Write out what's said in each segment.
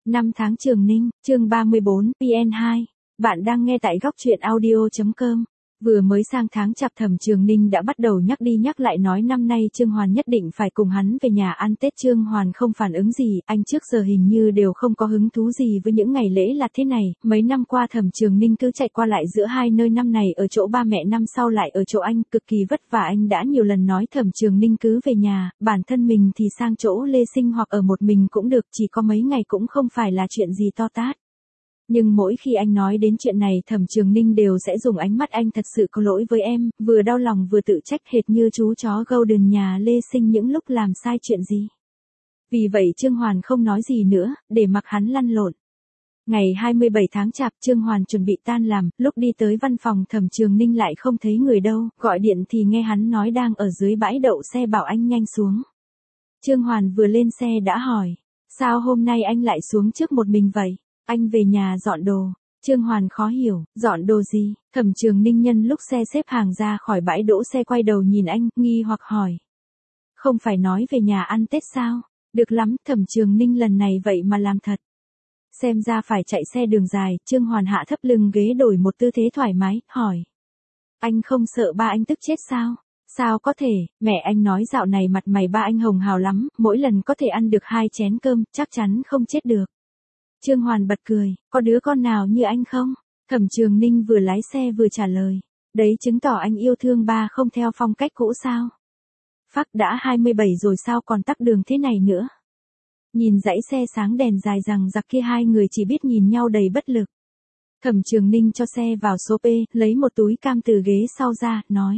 Năm tháng Trường Ninh, chương 34, PN2. Bạn đang nghe tại góc truyện audio.com. Vừa mới sang tháng Chạp, Thẩm Trường Ninh đã bắt đầu nhắc đi nhắc lại nói năm nay Trương Hoàn nhất định phải cùng hắn về nhà ăn Tết. Trương Hoàn không phản ứng gì, anh trước giờ hình như đều không có hứng thú gì với những ngày lễ là thế này. Mấy năm qua Thẩm Trường Ninh cứ chạy qua lại giữa hai nơi, năm này ở chỗ ba mẹ, năm sau lại ở chỗ anh, cực kỳ vất vả. Anh đã nhiều lần nói Thẩm Trường Ninh cứ về nhà, bản thân mình thì sang chỗ Lê Sinh hoặc ở một mình cũng được, chỉ có mấy ngày cũng không phải là chuyện gì to tát. Nhưng mỗi khi anh nói đến chuyện này, Thẩm Trường Ninh đều sẽ dùng ánh mắt anh thật sự có lỗi với em, vừa đau lòng vừa tự trách, hệt như chú chó Golden nhà Lê Sinh những lúc làm sai chuyện gì. Vì vậy Trương Hoàn không nói gì nữa, để mặc hắn lăn lộn. Ngày 27 tháng Chạp, Trương Hoàn chuẩn bị tan làm, lúc đi tới văn phòng Thẩm Trường Ninh lại không thấy người đâu, gọi điện thì nghe hắn nói đang ở dưới bãi đậu xe, bảo anh nhanh xuống. Trương Hoàn vừa lên xe đã hỏi, sao hôm nay anh lại xuống trước một mình vậy? Anh về nhà dọn đồ. Trương Hoàn khó hiểu, dọn đồ gì? Thẩm Trường Ninh nhân lúc xe xếp hàng ra khỏi bãi đỗ xe quay đầu nhìn anh, nghi hoặc hỏi. Không phải nói về nhà ăn Tết sao? Được lắm, Thẩm Trường Ninh lần này vậy mà làm thật. Xem ra phải chạy xe đường dài. Trương Hoàn hạ thấp lưng ghế, đổi một tư thế thoải mái, hỏi. Anh không sợ ba anh tức chết sao? Sao có thể, mẹ anh nói dạo này mặt mày ba anh hồng hào lắm, mỗi lần có thể ăn được 2 chén cơm, chắc chắn không chết được. Trương Hoàn bật cười, có đứa con nào như anh không? Thẩm Trường Ninh vừa lái xe vừa trả lời, đấy chứng tỏ anh yêu thương ba không theo phong cách cũ sao? Phắc, đã 27 rồi sao còn tắc đường thế này nữa? Nhìn dãy xe sáng đèn dài rằng giặc kia, hai người chỉ biết nhìn nhau đầy bất lực. Thẩm Trường Ninh cho xe vào số P, lấy một túi cam từ ghế sau ra, nói.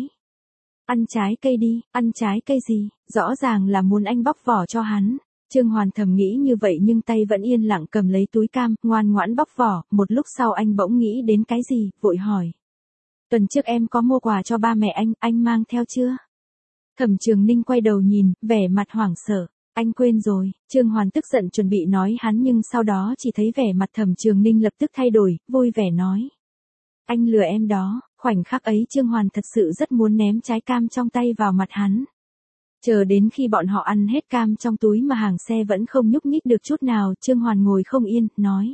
Ăn trái cây đi. Ăn trái cây gì? Rõ ràng là muốn anh bóc vỏ cho hắn. Trương Hoàn thầm nghĩ như vậy nhưng tay vẫn yên lặng cầm lấy túi cam, ngoan ngoãn bóc vỏ. Một lúc sau anh bỗng nghĩ đến cái gì, vội hỏi. Tuần trước em có mua quà cho ba mẹ anh mang theo chưa? Thẩm Trường Ninh quay đầu nhìn, vẻ mặt hoảng sợ. Anh quên rồi. Trương Hoàn tức giận chuẩn bị nói hắn, nhưng sau đó chỉ thấy vẻ mặt Thẩm Trường Ninh lập tức thay đổi, vui vẻ nói. Anh lừa em đó. Khoảnh khắc ấy Trương Hoàn thật sự rất muốn ném trái cam trong tay vào mặt hắn. Chờ đến khi bọn họ ăn hết cam trong túi mà hàng xe vẫn không nhúc nhích được chút nào, Trương Hoàn ngồi không yên, nói.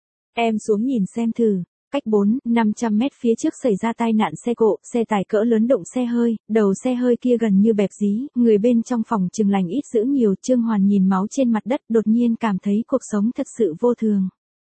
Em xuống nhìn xem thử. Cách 400-500 mét phía trước xảy ra tai nạn xe cộ, xe tải cỡ lớn đụng xe hơi, đầu xe hơi kia gần như bẹp dí, người bên trong phòng chừng lành ít dữ nhiều. Trương Hoàn nhìn máu trên mặt đất, đột nhiên cảm thấy cuộc sống thật sự vô thường.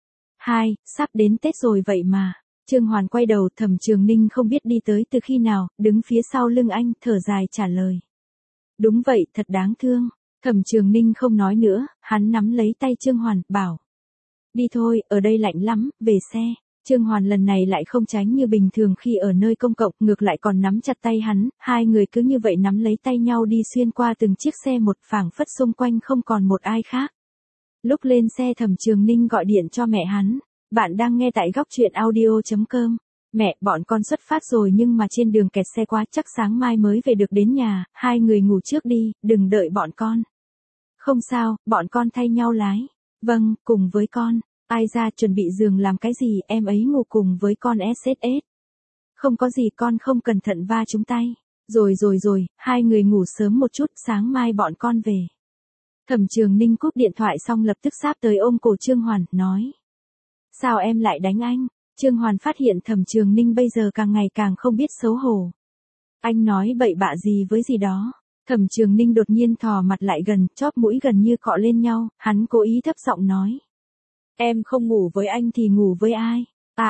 Sắp đến Tết rồi vậy mà. Trương Hoàn quay đầu, Thẩm Trường Ninh không biết đi tới từ khi nào, đứng phía sau lưng anh, thở dài trả lời. Đúng vậy, thật đáng thương. Thẩm Trường Ninh không nói nữa, hắn nắm lấy tay Trương Hoàn, bảo. Đi thôi, ở đây lạnh lắm, về xe. Trương Hoàn lần này lại không tránh như bình thường khi ở nơi công cộng, ngược lại còn nắm chặt tay hắn, hai người cứ như vậy nắm lấy tay nhau đi xuyên qua từng chiếc xe một, phảng phất xung quanh không còn một ai khác. Lúc lên xe Thẩm Trường Ninh gọi điện cho mẹ hắn. Bạn đang nghe tại góc truyện audio.com. Mẹ, bọn con xuất phát rồi nhưng mà trên đường kẹt xe quá, chắc sáng mai mới về được đến nhà, hai người ngủ trước đi, đừng đợi bọn con. Không sao, bọn con thay nhau lái. Vâng, cùng với con. Ai ra chuẩn bị giường làm cái gì, em ấy ngủ cùng với con SSS. Không có gì, con không cẩn thận va trúng tay. Rồi, hai người ngủ sớm một chút, sáng mai bọn con về. Thẩm Trường Ninh cúp điện thoại xong lập tức sáp tới ôm cổ Trương Hoàn, nói. Sao em lại đánh anh? Trương Hoàn phát hiện Thẩm Trường Ninh bây giờ càng ngày càng không biết xấu hổ. Anh nói bậy bạ gì với gì đó. Thẩm Trường Ninh đột nhiên thò mặt lại gần, chóp mũi gần như cọ lên nhau, hắn cố ý thấp giọng nói. Em không ngủ với anh thì ngủ với ai?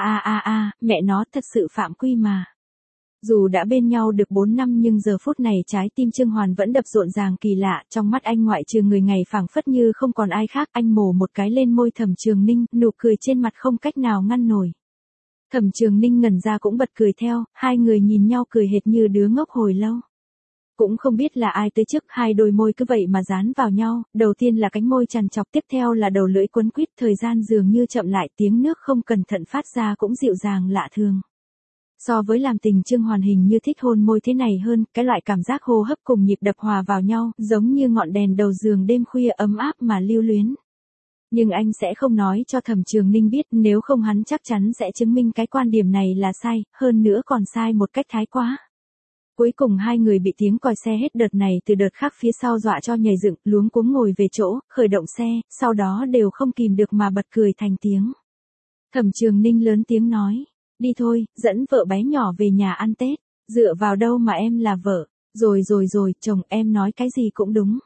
Mẹ nó thật sự phạm quy mà. Dù đã bên nhau được 4 năm nhưng giờ phút này trái tim Trương Hoàn vẫn đập rộn ràng kỳ lạ, trong mắt anh ngoại trừ người ngày phảng phất như không còn ai khác. Anh mổ một cái lên môi Thẩm Trường Ninh, nụ cười trên mặt không cách nào ngăn nổi. Thẩm Trường Ninh ngẩn ra cũng bật cười theo, hai người nhìn nhau cười hệt như đứa ngốc hồi lâu. Cũng không biết là ai tới trước, hai đôi môi cứ vậy mà dán vào nhau, đầu tiên là cánh môi chằn chọc, tiếp theo là đầu lưỡi quấn quýt, thời gian dường như chậm lại, tiếng nước không cẩn thận phát ra cũng dịu dàng lạ thường. So với làm tình, Trương Hoàn hình như thích hôn môi thế này hơn, cái loại cảm giác hô hấp cùng nhịp đập hòa vào nhau, giống như ngọn đèn đầu giường đêm khuya ấm áp mà lưu luyến. Nhưng anh sẽ không nói cho Thẩm Trường Ninh biết, nếu không hắn chắc chắn sẽ chứng minh cái quan điểm này là sai, hơn nữa còn sai một cách thái quá. Cuối cùng hai người bị tiếng còi xe hết đợt này từ đợt khác phía sau dọa cho nhảy dựng, luống cuống ngồi về chỗ, khởi động xe, sau đó đều không kìm được mà bật cười thành tiếng. Thẩm Trường Ninh lớn tiếng nói, đi thôi, dẫn vợ bé nhỏ về nhà ăn Tết, dựa vào đâu mà em là vợ, rồi, chồng em nói cái gì cũng đúng.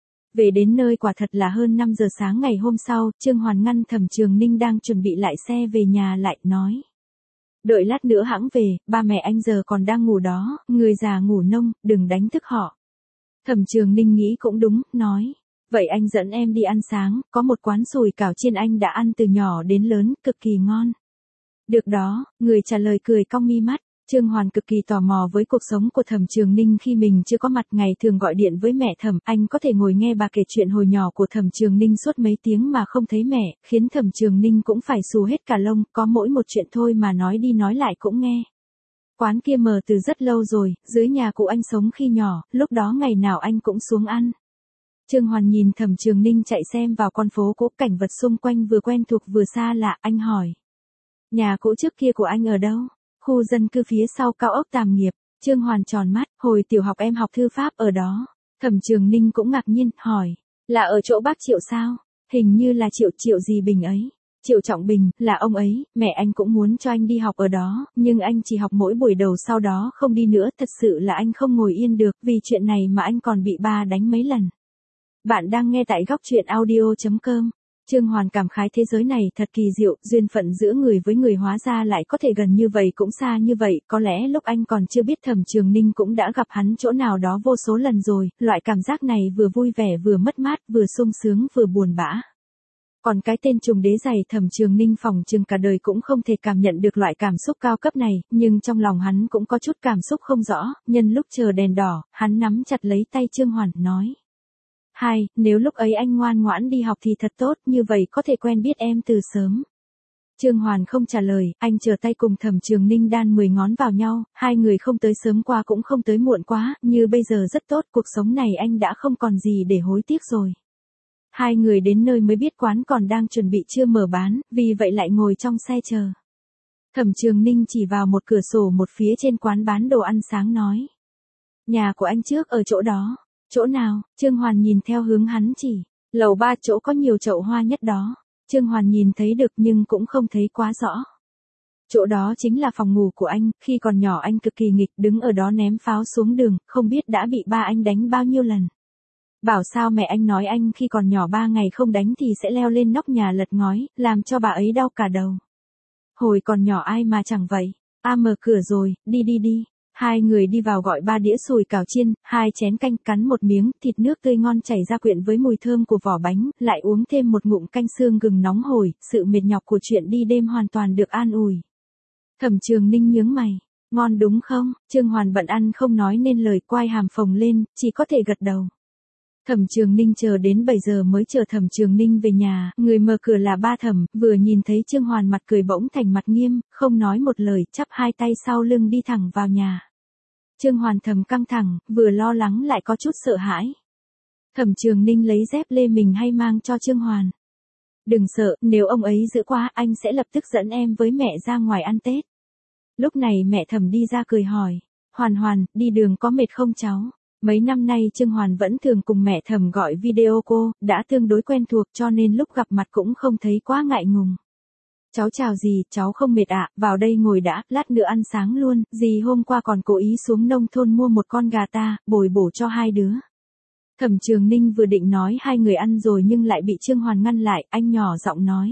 Về đến nơi quả thật là hơn 5 giờ sáng ngày hôm sau, Trương Hoàn ngăn Thẩm Trường Ninh đang chuẩn bị lại xe về nhà lại, nói. Đợi lát nữa hãng về, ba mẹ anh giờ còn đang ngủ đó, người già ngủ nông, đừng đánh thức họ. Thẩm Trường Ninh nghĩ cũng đúng, nói. Vậy anh dẫn em đi ăn sáng, có một quán sủi cảo chiên anh đã ăn từ nhỏ đến lớn, cực kỳ ngon. Được đó, người trả lời cười cong mi mắt. Trương Hoàn cực kỳ tò mò với cuộc sống của Thẩm Trường Ninh khi mình chưa có mặt, ngày thường gọi điện với mẹ Thẩm, anh có thể ngồi nghe bà kể chuyện hồi nhỏ của Thẩm Trường Ninh suốt mấy tiếng mà không thấy mẹ, khiến Thẩm Trường Ninh cũng phải xù hết cả lông, có mỗi một chuyện thôi mà nói đi nói lại cũng nghe. Quán kia mở từ rất lâu rồi, dưới nhà cụ anh sống khi nhỏ, lúc đó ngày nào anh cũng xuống ăn. Trương Hoàn nhìn Thẩm Trường Ninh chạy xem vào con phố cũ, cảnh vật xung quanh vừa quen thuộc vừa xa lạ, anh hỏi. Nhà cũ trước kia của anh ở đâu? Khu dân cư phía sau cao ốc Tàm Nghiệp. Trương Hoàn tròn mắt, hồi tiểu học em học thư pháp ở đó. Thẩm Trường Ninh cũng ngạc nhiên, hỏi. Là ở chỗ bác Triệu sao? Hình như là Triệu gì Bình ấy. Triệu Trọng Bình, là ông ấy, mẹ anh cũng muốn cho anh đi học ở đó, nhưng anh chỉ học mỗi buổi đầu sau đó không đi nữa, thật sự là anh không ngồi yên được, vì chuyện này mà anh còn bị ba đánh mấy lần. Bạn đang nghe tại góc truyện audio.com. Trương Hoàn cảm khái thế giới này thật kỳ diệu, duyên phận giữa người với người hóa ra lại có thể gần như vậy cũng xa như vậy, có lẽ lúc anh còn chưa biết Thẩm Trường Ninh cũng đã gặp hắn chỗ nào đó vô số lần rồi, loại cảm giác này vừa vui vẻ vừa mất mát, vừa sung sướng vừa buồn bã. Còn cái tên trùng đế giày Thẩm Trường Ninh phỏng chừng cả đời cũng không thể cảm nhận được loại cảm xúc cao cấp này, nhưng trong lòng hắn cũng có chút cảm xúc không rõ, nhân lúc chờ đèn đỏ, hắn nắm chặt lấy tay Trương Hoàn, nói. Nếu lúc ấy anh ngoan ngoãn đi học thì thật tốt, như vậy có thể quen biết em từ sớm. Trương Hoàn không trả lời, anh chờ tay cùng Thẩm Trường Ninh đan 10 ngón vào nhau, hai người không tới sớm qua cũng không tới muộn quá, như bây giờ rất tốt, cuộc sống này anh đã không còn gì để hối tiếc rồi. Hai người đến nơi mới biết quán còn đang chuẩn bị chưa mở bán, vì vậy lại ngồi trong xe chờ. Thẩm Trường Ninh chỉ vào một cửa sổ một phía trên quán bán đồ ăn sáng nói. Nhà của anh trước ở chỗ đó. Chỗ nào? Trương Hoàn nhìn theo hướng hắn chỉ. Lầu 3, chỗ có nhiều chậu hoa nhất đó. Trương Hoàn nhìn thấy được nhưng cũng không thấy quá rõ. Chỗ đó chính là phòng ngủ của anh, khi còn nhỏ anh cực kỳ nghịch, đứng ở đó ném pháo xuống đường, không biết đã bị ba anh đánh bao nhiêu lần. Bảo sao mẹ anh nói anh khi còn nhỏ 3 ngày không đánh thì sẽ leo lên nóc nhà lật ngói, làm cho bà ấy đau cả đầu. Hồi còn nhỏ ai mà chẳng vậy. Mở cửa rồi, đi. Hai người đi vào gọi 3 đĩa sùi cảo chiên, 2 chén canh, cắn một miếng, thịt nước tươi ngon chảy ra quyện với mùi thơm của vỏ bánh, lại uống thêm một ngụm canh xương gừng nóng hổi, sự mệt nhọc của chuyện đi đêm hoàn toàn được an ủi. Thẩm Trường Ninh nhướng mày, ngon đúng không? Trương Hoàn bận ăn không nói nên lời, quai hàm phồng lên, chỉ có thể gật đầu. Thẩm Trường Ninh chờ đến 7 giờ mới chờ Thẩm Trường Ninh về nhà, người mở cửa là ba Thẩm, vừa nhìn thấy Trương Hoàn mặt cười bỗng thành mặt nghiêm, không nói một lời, chắp hai tay sau lưng đi thẳng vào nhà. Trương Hoàn thầm căng thẳng, vừa lo lắng lại có chút sợ hãi. Thẩm Trường Ninh lấy dép lê mình hay mang cho Trương Hoàn. Đừng sợ, nếu ông ấy giữ quá anh sẽ lập tức dẫn em với mẹ ra ngoài ăn Tết. Lúc này mẹ Thẩm đi ra cười hỏi, Hoàn, đi đường có mệt không cháu? Mấy năm nay Trương Hoàn vẫn thường cùng mẹ Thẩm gọi video call, đã tương đối quen thuộc cho nên lúc gặp mặt cũng không thấy quá ngại ngùng. Cháu chào dì, cháu không mệt ạ, vào đây ngồi đã, lát nữa ăn sáng luôn, dì hôm qua còn cố ý xuống nông thôn mua một con gà ta, bồi bổ cho hai đứa. Thẩm Trường Ninh vừa định nói hai người ăn rồi nhưng lại bị Trương Hoàn ngăn lại, anh nhỏ giọng nói.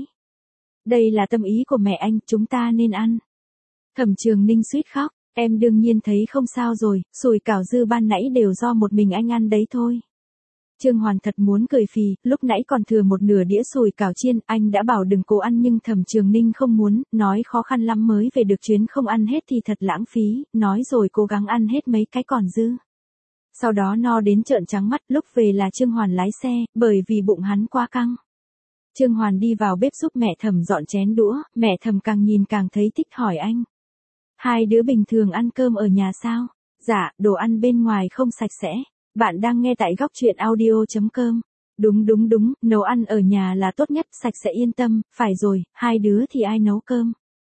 Đây là tâm ý của mẹ anh, chúng ta nên ăn. Thẩm Trường Ninh suýt khóc, em đương nhiên thấy không sao rồi, sùi cảo dư ban nãy đều do một mình anh ăn đấy thôi. Trương Hoàn thật muốn cười phì, lúc nãy còn thừa một nửa đĩa sùi cảo chiên, anh đã bảo đừng cố ăn nhưng Thẩm Trường Ninh không muốn, nói khó khăn lắm mới về được chuyến không ăn hết thì thật lãng phí, nói rồi cố gắng ăn hết mấy cái còn dư. Sau đó no đến trợn trắng mắt, lúc về là Trương Hoàn lái xe, bởi vì bụng hắn quá căng. Trương Hoàn đi vào bếp giúp mẹ Thẩm dọn chén đũa, mẹ Thẩm càng nhìn càng thấy thích hỏi anh. Hai đứa bình thường ăn cơm ở nhà sao? Dạ, đồ ăn bên ngoài không sạch sẽ. Bạn đang nghe tại góc truyện audio.com. Đúng, nấu ăn ở nhà là tốt nhất, sạch sẽ yên tâm, phải rồi, hai đứa thì ai nấu cơm?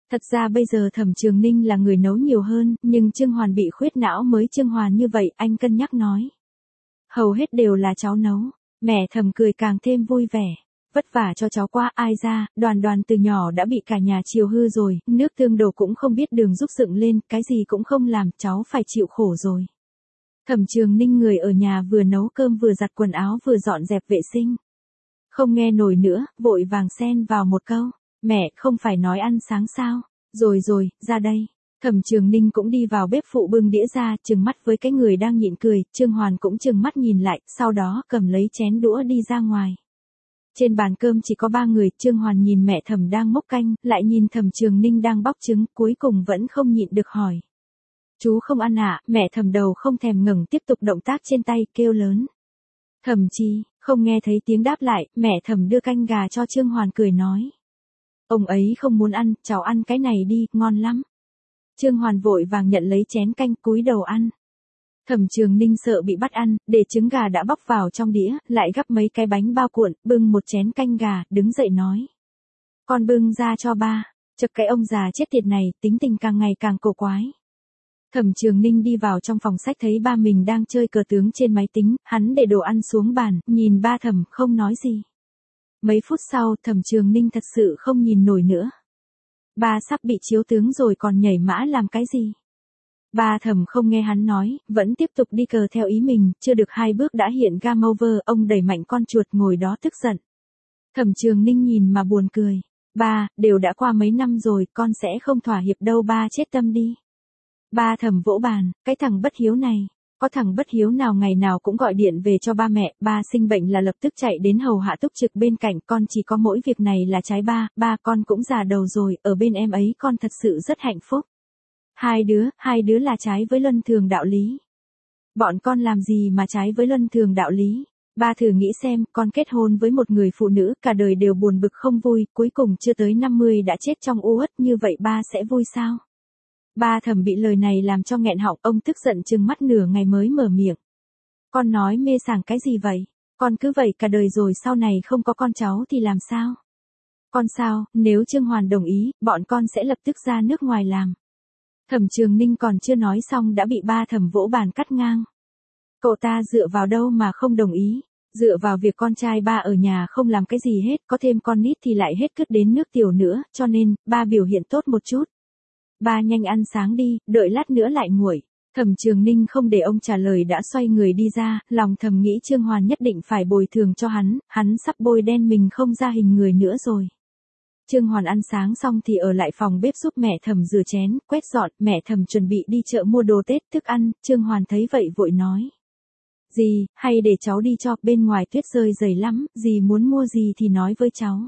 Thật ra bây giờ Thẩm Trường Ninh là người nấu nhiều hơn, nhưng Trương Hoàn bị khuyết não mới Trương Hoàn như vậy, anh cân nhắc nói. Hầu hết đều là cháu nấu, mẹ Thẩm cười càng thêm vui vẻ. Vất vả cho cháu quá, ai ra, Đoàn Đoàn từ nhỏ đã bị cả nhà chiều hư rồi, nước tương đổ cũng không biết đường giúp dựng lên, cái gì cũng không làm, cháu phải chịu khổ rồi. Thẩm Trường Ninh người ở nhà vừa nấu cơm vừa giặt quần áo vừa dọn dẹp vệ sinh. Không nghe nổi nữa, vội vàng xen vào một câu. Mẹ, không phải nói ăn sáng sao? Rồi rồi, ra đây. Thẩm Trường Ninh cũng đi vào bếp phụ bưng đĩa ra, trừng mắt với cái người đang nhịn cười, Trương Hoàn cũng trừng mắt nhìn lại, sau đó cầm lấy chén đũa đi ra ngoài. Trên bàn cơm chỉ có 3 người, Trương Hoàn nhìn mẹ Thẩm đang múc canh, lại nhìn Thẩm Trường Ninh đang bóc trứng, cuối cùng vẫn không nhịn được hỏi. Chú không ăn ạ, mẹ Thẩm đầu không thèm ngẩng tiếp tục động tác trên tay, kêu lớn. Thẩm Chi, không nghe thấy tiếng đáp lại, mẹ Thẩm đưa canh gà cho Trương Hoàn cười nói. Ông ấy không muốn ăn, cháu ăn cái này đi, ngon lắm. Trương Hoàn vội vàng nhận lấy chén canh cúi đầu ăn. Thẩm Trường Ninh sợ bị bắt ăn, để trứng gà đã bóc vào trong đĩa, lại gắp mấy cái bánh bao cuộn, bưng một chén canh gà, đứng dậy nói. Con bưng ra cho ba, chật cái ông già chết tiệt này, tính tình càng ngày càng cổ quái. Thẩm Trường Ninh đi vào trong phòng sách thấy ba mình đang chơi cờ tướng trên máy tính, hắn để đồ ăn xuống bàn, nhìn ba Thẩm không nói gì. Mấy phút sau, Thẩm Trường Ninh thật sự không nhìn nổi nữa. Ba sắp bị chiếu tướng rồi còn nhảy mã làm cái gì? Ba Thẩm không nghe hắn nói, vẫn tiếp tục đi cờ theo ý mình, chưa được 2 bước đã hiện game over, ông đẩy mạnh con chuột ngồi đó tức giận. Thẩm Trường Ninh nhìn mà buồn cười. Ba, đều đã qua mấy năm rồi, con sẽ không thỏa hiệp đâu, ba chết tâm đi. Ba Thẩm vỗ bàn, cái thằng bất hiếu này. Có thằng bất hiếu nào ngày nào cũng gọi điện về cho ba mẹ, ba sinh bệnh là lập tức chạy đến hầu hạ túc trực bên cạnh, con chỉ có mỗi việc này là trái ba con cũng già đầu rồi, ở bên em ấy con thật sự rất hạnh phúc. Hai đứa là trái với luân thường đạo lý. Bọn con làm gì mà trái với luân thường đạo lý? Ba thử nghĩ xem, con kết hôn với một người phụ nữ, cả đời đều buồn bực không vui, cuối cùng chưa tới 50 đã chết trong u uất, như vậy ba sẽ vui sao? Ba Thẩm bị lời này làm cho nghẹn họng, ông tức giận trừng mắt nửa ngày mới mở miệng. Con nói mê sảng cái gì vậy? Con cứ vậy cả đời rồi sau này không có con cháu thì làm sao? Con sao, nếu Trương Hoàn đồng ý, bọn con sẽ lập tức ra nước ngoài làm. Thẩm Trường Ninh còn chưa nói xong đã bị ba Thẩm vỗ bàn cắt ngang. Cậu ta dựa vào đâu mà không đồng ý? Dựa vào việc con trai ba ở nhà không làm cái gì hết, có thêm con nít thì lại hết cứt đến nước tiểu nữa, cho nên, ba biểu hiện tốt một chút. Ba nhanh ăn sáng đi, đợi lát nữa lại nguội. Thẩm Trường Ninh không để ông trả lời đã xoay người đi ra, lòng thầm nghĩ Trương Hoàn nhất định phải bồi thường cho hắn sắp bôi đen mình không ra hình người nữa rồi. Trương Hoàn ăn sáng xong thì ở lại phòng bếp giúp mẹ Thẩm rửa chén, quét dọn, mẹ Thẩm chuẩn bị đi chợ mua đồ Tết thức ăn, Trương Hoàn thấy vậy vội nói. Dì, hay để cháu đi cho, bên ngoài tuyết rơi dày lắm, dì muốn mua gì thì nói với cháu.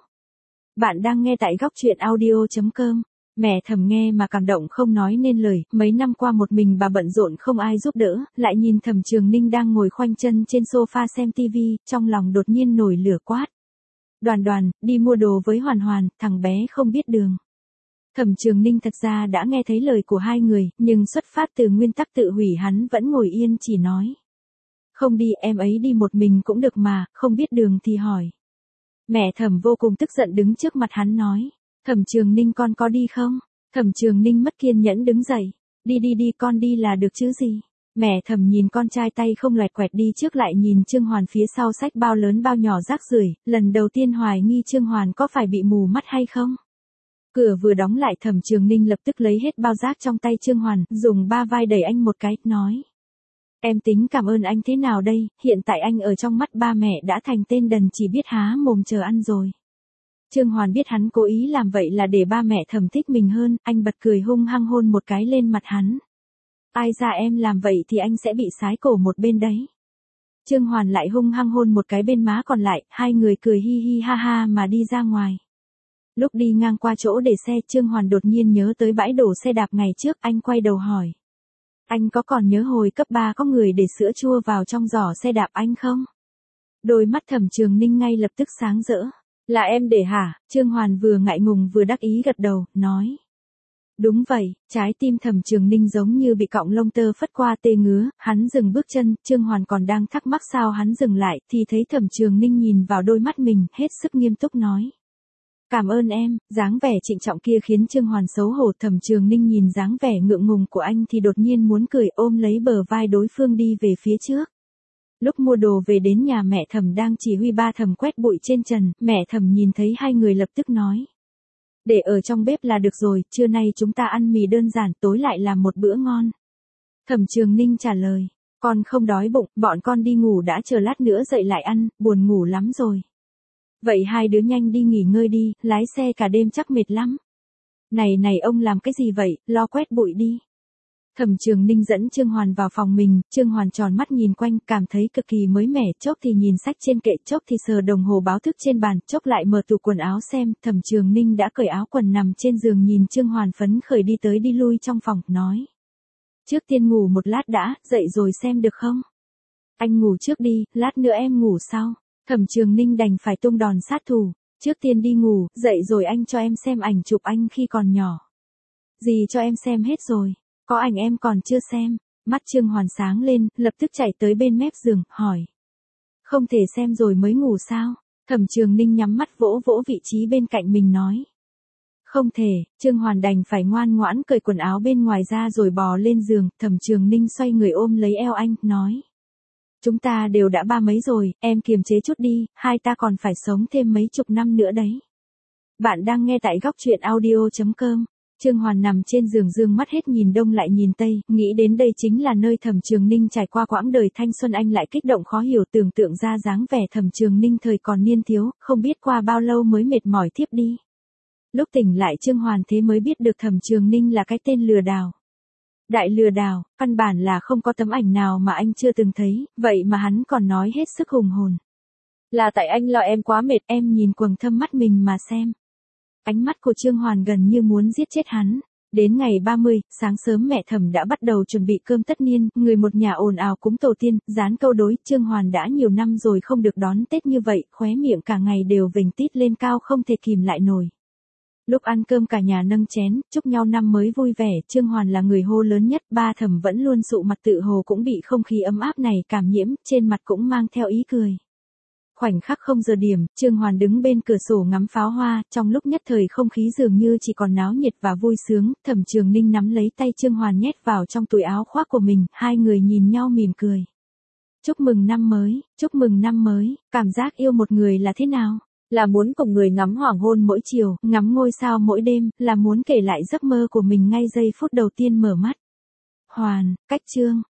Bạn đang nghe tại góc truyện audio.com. Mẹ Thẩm nghe mà cảm động không nói nên lời, mấy năm qua một mình bà bận rộn không ai giúp đỡ, lại nhìn Thẩm Trường Ninh đang ngồi khoanh chân trên sofa xem tivi, trong lòng đột nhiên nổi lửa quát. Đoàn Đoàn, đi mua đồ với Hoàn Hoàn, thằng bé không biết đường. Thẩm Trường Ninh thật ra đã nghe thấy lời của hai người, nhưng xuất phát từ nguyên tắc tự hủy hắn vẫn ngồi yên chỉ nói. Không đi, em ấy đi một mình cũng được mà, không biết đường thì hỏi. Mẹ Thẩm vô cùng tức giận đứng trước mặt hắn nói. Thẩm Trường Ninh con có đi không? Thẩm Trường Ninh mất kiên nhẫn đứng dậy. Đi con đi là được chứ gì? Mẹ Thẩm nhìn con trai tay không loẹt quẹt đi trước lại nhìn Trương Hoàn phía sau xách bao lớn bao nhỏ rác rưởi, lần đầu tiên hoài nghi Trương Hoàn có phải bị mù mắt hay không? Cửa vừa đóng lại Thẩm Trường Ninh lập tức lấy hết bao rác trong tay Trương Hoàn, dùng ba vai đẩy anh một cái, nói. Em tính cảm ơn anh thế nào đây, hiện tại anh ở trong mắt ba mẹ đã thành tên đần chỉ biết há mồm chờ ăn rồi. Trương Hoàn biết hắn cố ý làm vậy là để ba mẹ Thẩm thích mình hơn, anh bật cười hung hăng hôn một cái lên mặt hắn. Ai ra em làm vậy thì anh sẽ bị sái cổ một bên đấy. Trương Hoàn lại hung hăng hôn một cái bên má còn lại, hai người cười hi hi ha ha mà đi ra ngoài. Lúc đi ngang qua chỗ để xe, Trương Hoàn đột nhiên nhớ tới bãi đổ xe đạp ngày trước, anh quay đầu hỏi. Anh có còn nhớ hồi cấp 3 có người để sữa chua vào trong giỏ xe đạp anh không? Đôi mắt Thẩm Trường Ninh ngay lập tức sáng rỡ. Là em để hả? Trương Hoàn vừa ngại ngùng vừa đắc ý gật đầu, nói. Đúng vậy, trái tim Thẩm Trường Ninh giống như bị cọng lông tơ phất qua tê ngứa, hắn dừng bước chân, Trương Hoàn còn đang thắc mắc sao hắn dừng lại, thì thấy Thẩm Trường Ninh nhìn vào đôi mắt mình, hết sức nghiêm túc nói. Cảm ơn em, dáng vẻ trịnh trọng kia khiến Trương Hoàn xấu hổ. Thẩm Trường Ninh nhìn dáng vẻ ngượng ngùng của anh thì đột nhiên muốn cười, ôm lấy bờ vai đối phương đi về phía trước. Lúc mua đồ về đến nhà mẹ Thẩm đang chỉ huy ba Thẩm quét bụi trên trần, mẹ Thẩm nhìn thấy hai người lập tức nói. Để ở trong bếp là được rồi, trưa nay chúng ta ăn mì đơn giản, tối lại làm một bữa ngon. Thẩm Trường Ninh trả lời, con không đói bụng, bọn con đi ngủ đã, chờ lát nữa dậy lại ăn, buồn ngủ lắm rồi. Vậy hai đứa nhanh đi nghỉ ngơi đi, lái xe cả đêm chắc mệt lắm. Này ông làm cái gì vậy, lo quét bụi đi. Thẩm Trường Ninh dẫn Trương Hoàn vào phòng mình, Trương Hoàn tròn mắt nhìn quanh, cảm thấy cực kỳ mới mẻ, chốc thì nhìn sách trên kệ, chốc thì sờ đồng hồ báo thức trên bàn, chốc lại mở tủ quần áo xem. Thẩm Trường Ninh đã cởi áo quần nằm trên giường, nhìn Trương Hoàn phấn khởi đi tới đi lui trong phòng, nói. Trước tiên ngủ một lát đã, dậy rồi xem được không? Anh ngủ trước đi, lát nữa em ngủ sau. Thẩm Trường Ninh đành phải tung đòn sát thủ. Trước tiên đi ngủ, dậy rồi anh cho em xem ảnh chụp anh khi còn nhỏ. Gì cho em xem hết rồi, có ảnh em còn chưa xem. Mắt Trương Hoàn sáng lên, lập tức chạy tới bên mép giường, hỏi. Không thể xem rồi mới ngủ sao? Thẩm Trường Ninh nhắm mắt vỗ vỗ vị trí bên cạnh mình nói. Không thể, Trương Hoàn đành phải ngoan ngoãn cởi quần áo bên ngoài ra rồi bò lên giường. Thẩm Trường Ninh xoay người ôm lấy eo anh, nói. Chúng ta đều đã ba mấy rồi, em kiềm chế chút đi, hai ta còn phải sống thêm mấy chục năm nữa đấy. Bạn đang nghe tại góc truyện audio.com. Trương Hoàn nằm trên giường dương mắt hết nhìn đông lại nhìn tây, nghĩ đến đây chính là nơi Thẩm Trường Ninh trải qua quãng đời thanh xuân, anh lại kích động khó hiểu, tưởng tượng ra dáng vẻ Thẩm Trường Ninh thời còn niên thiếu, không biết qua bao lâu mới mệt mỏi thiếp đi. Lúc tỉnh lại Trương Hoàn thế mới biết được Thẩm Trường Ninh là cái tên lừa đảo. Đại lừa đảo, căn bản là không có tấm ảnh nào mà anh chưa từng thấy, vậy mà hắn còn nói hết sức hùng hồn. Là tại anh lo em quá mệt, em nhìn quầng thâm mắt mình mà xem. Ánh mắt của Trương Hoàn gần như muốn giết chết hắn. Đến ngày 30, sáng sớm mẹ Thẩm đã bắt đầu chuẩn bị cơm tất niên, người một nhà ồn ào cúng tổ tiên, dán câu đối. Trương Hoàn đã nhiều năm rồi không được đón Tết như vậy, khóe miệng cả ngày đều vểnh tít lên cao không thể kìm lại nổi. Lúc ăn cơm cả nhà nâng chén, chúc nhau năm mới vui vẻ, Trương Hoàn là người hô lớn nhất, ba Thẩm vẫn luôn sụ mặt tự hồ cũng bị không khí ấm áp này cảm nhiễm, trên mặt cũng mang theo ý cười. Khoảnh khắc 0 giờ điểm, Trương Hoàn đứng bên cửa sổ ngắm pháo hoa, trong lúc nhất thời không khí dường như chỉ còn náo nhiệt và vui sướng. Thẩm Trường Ninh nắm lấy tay Trương Hoàn nhét vào trong túi áo khoác của mình, hai người nhìn nhau mỉm cười. Chúc mừng năm mới, chúc mừng năm mới, cảm giác yêu một người là thế nào? Là muốn cùng người ngắm hoàng hôn mỗi chiều, ngắm ngôi sao mỗi đêm, là muốn kể lại giấc mơ của mình ngay giây phút đầu tiên mở mắt. Hoàn, cách chương.